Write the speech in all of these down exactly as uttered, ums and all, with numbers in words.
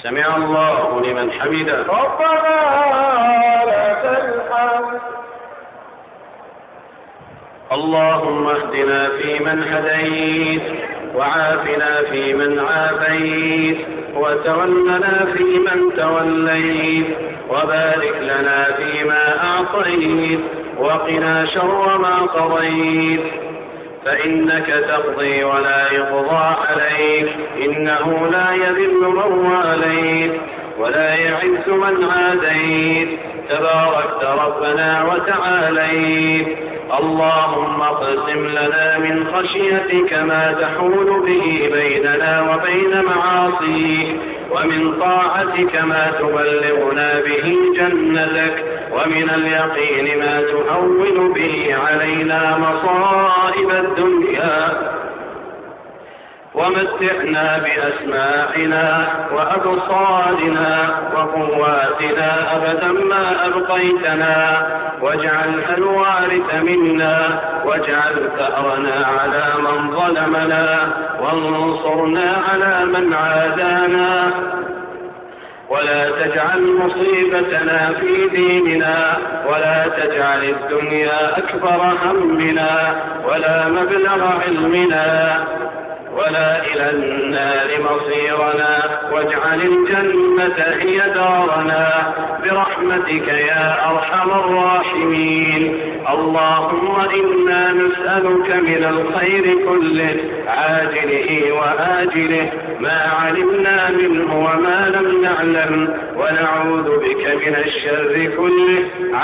سمع الله لمن حمده. ربنا لك الحمد. اللهم اهدنا فيمن هديت، وعافنا فيمن عافيت، وتولنا فيمن توليت، وبارك لنا فيما أعطيت، وقنا شر ما قضيت، فإنك تقضي ولا يقضى عليك، إنه لا يذل من واليت ولا يعز من عاديت، تباركت ربنا وتعاليت. اللهم اقسم لنا من خشيتك ما تحول به بيننا وبين معاصيك، ومن طاعتك ما تبلغنا به جنتك، ومن اليقين ما تهون به علينا مصائب الدنيا، ومتعنا بأسماعنا وأبصارنا وقواتنا أبدا ما أبقيتنا، واجعلها الوارث منا، واجعل ثأرنا على من ظلمنا، وانصرنا على من عادانا، ولا تجعل مصيبتنا في ديننا، ولا تجعل الدنيا أكبر همنا، ولا مبلغ علمنا، ولا إلى النار مصيرنا، واجعل الجنة هي دارنا برحمتك يا أرحم الراحمين. اللهم إنا نسألك من الخير كله عاجله وآجله ما علمنا منه وما لم نعلم، ونعوذ بك من الشر كله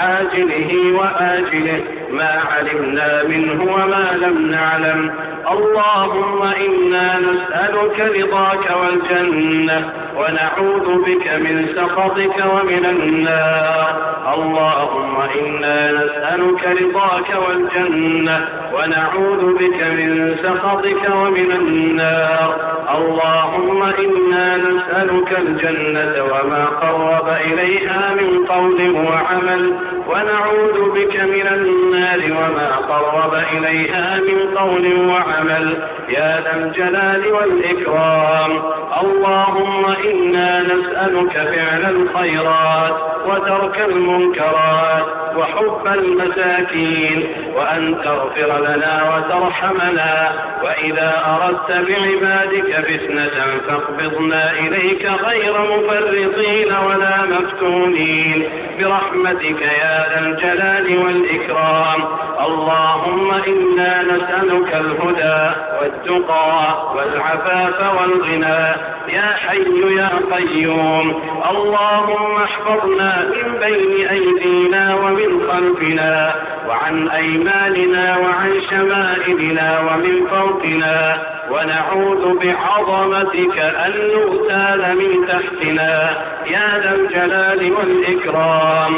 عاجله وآجله ما علمنا منه وما لم نعلم. اللهم إنا نسألك رضاك والجنة، ونعوذ بك من سخطك ومن النار. اللهم إنا نسألك رضاك والجنة، ونعوذ بك من سخطك ومن النار. اللهم إنا نسألك الجنة وما قرب إليها من قول وعمل، ونعوذ بك من النار وما قرب إليها من قول وعمل يا ذا الجلال والإكرام. اللهم إنا نسألك فعل الخيرات وترك المنكرات وحب المساكين، وأن تغفر لنا وترحمنا، وإذا أردت بعبادك فتنة فاقبضنا إليك غير مفرطين ولا مفتونين برحمتك يا ذا الجلال والإكرام. اللهم إنا نسألك الهدى والتقى والعفاف والغنى يا حي يا قيوم. اللهم احفظنا من بين أيدينا ومن خلفنا وعن أيماننا وعن شمائلنا ومن فوقنا، ونعوذ بعظمتك أن نغتال من تحتنا يا ذا الجلال والإكرام.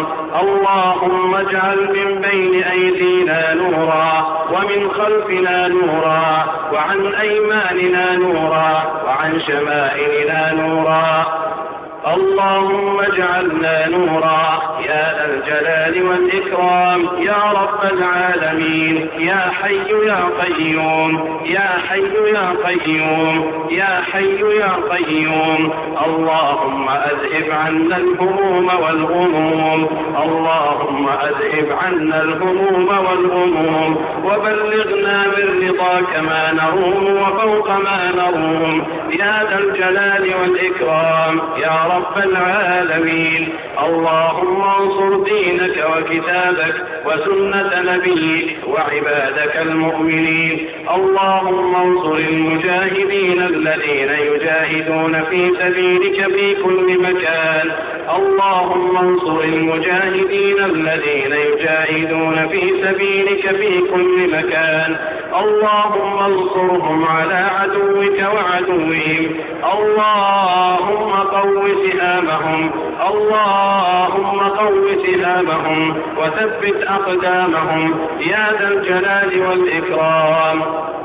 اللهم اجعل من بين أيدينا نورا ومن خلفنا نورا وعن أيماننا نورا وعن شمائلنا نورا. اللهم اجعلنا نورا يا ذا الجلال والإكرام يا رب العالمين. يا حي يا قيوم يا حي يا قيوم يا حي يا قيوم. اللهم أذهب عنا الهموم والغموم. اللهم أذهب عنا الهموم والغموم، وبلغنا من رضاك ما نروم وفوق ما نروم يا ذا الجلال والإكرام يا رب العالمين. اللهم انصر دينك وكتابك وسنة نبيك وعبادك المؤمنين. اللهم انصر المجاهدين الذين يجاهدون في سبيلك في كل مكان. اللهم انصر المجاهدين الذين يجاهدون في سبيلك في كل مكان. اللهم انصرهم على عدوك وعدوهم. اللهم قو سهامهم. اللهم قو سهامهم وثبت أقدامهم يا ذا الجلال والإكرام.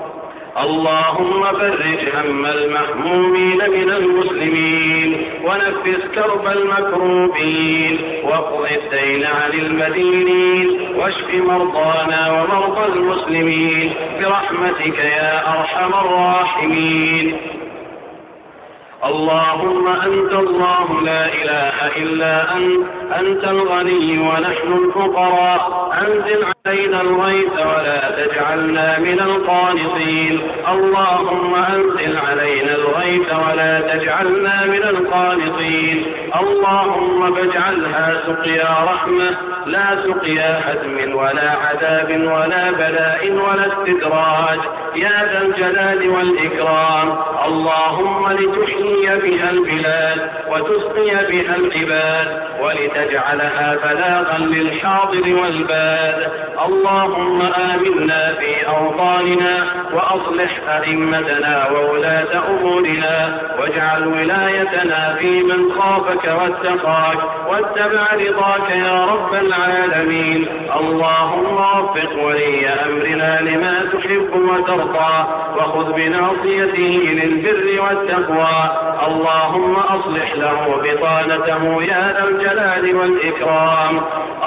اللهم فرج هم المهمومين من المسلمين، ونفس كرب المكروبين، واقض الدين عن المدينين، واشف مرضانا ومرضى المسلمين برحمتك يا أرحم الراحمين. اللهم أنت الله لا إله إلا أنت، أنت الغني ونحن الفقراء، أنزل علينا الغيث ولا تجعلنا من القانطين. اللهم أنزل علينا الغيث ولا تجعلنا من القانطين. اللهم فاجعلها سقيا رحمة لا سقيا هدم ولا عذاب ولا بلاء ولا استدراج يا ذا الجلال والإكرام. اللهم لتحيي بها البلاد وتسقي بها العباد ولتجعلها بلاغا للحاضر والباد. اللهم آمنا في أوطاننا وأصلح أئمتنا وولاة أمورنا واجعل ولايتنا في من خافك واتقاك واتبع رضاك يا رب العالمين. اللهم وفق ولي أمرنا لما تحب وترضى وخذ بناصيته للبر والتقوى. اللهم أصلح له بطانته يا ذا الجلال والإكرام.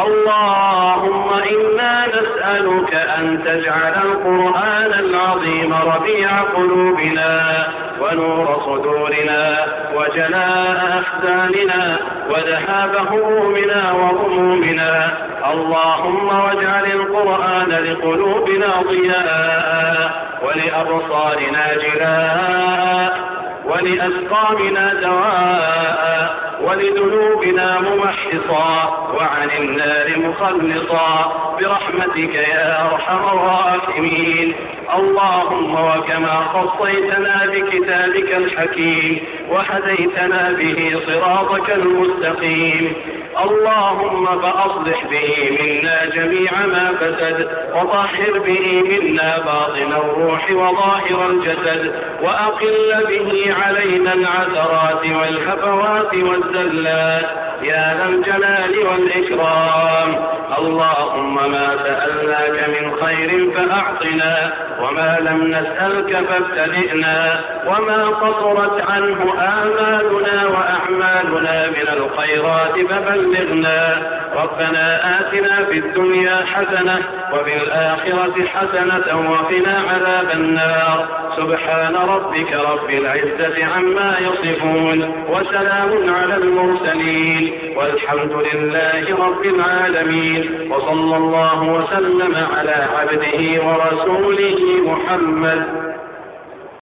اللهم إنا نسألك أن تجعل القرآن العظيم ربيع قلوبنا ونور صدورنا وجلاء أحزاننا وذهاب همومنا وغمومنا. اللهم واجعل القرآن لقلوبنا ضياء ولأبصارنا جلاء ولأسقامنا دواء ولذنوبنا ممحصا وعن النار مخلصا برحمتك يا أرحم الراحمين. اللهم وكما خصيتنا بكتابك الحكيم وهديتنا به صراطك المستقيم، اللهم فأصلح به منا جميع ما فسد وطهر به منا باطن الروح وظاهر الجسد وأقل به علينا العثرات والهفوات والزلات يا ذا الجلال والإكرام. اللهم ما سألناك من خير فأعطنا وما لم نسألك فابتدئنا وما قصرت عنه آمالنا وأعمالنا من الخيرات فبلغنا. ربنا آتنا في الدنيا حسنة وفي الآخرة حسنة وقنا عذاب النار. سبحان ربك رب العزة عما يصفون وسلام على المرسلين والحمد لله رب العالمين. وصلى الله وسلم على عبده ورسوله محمد.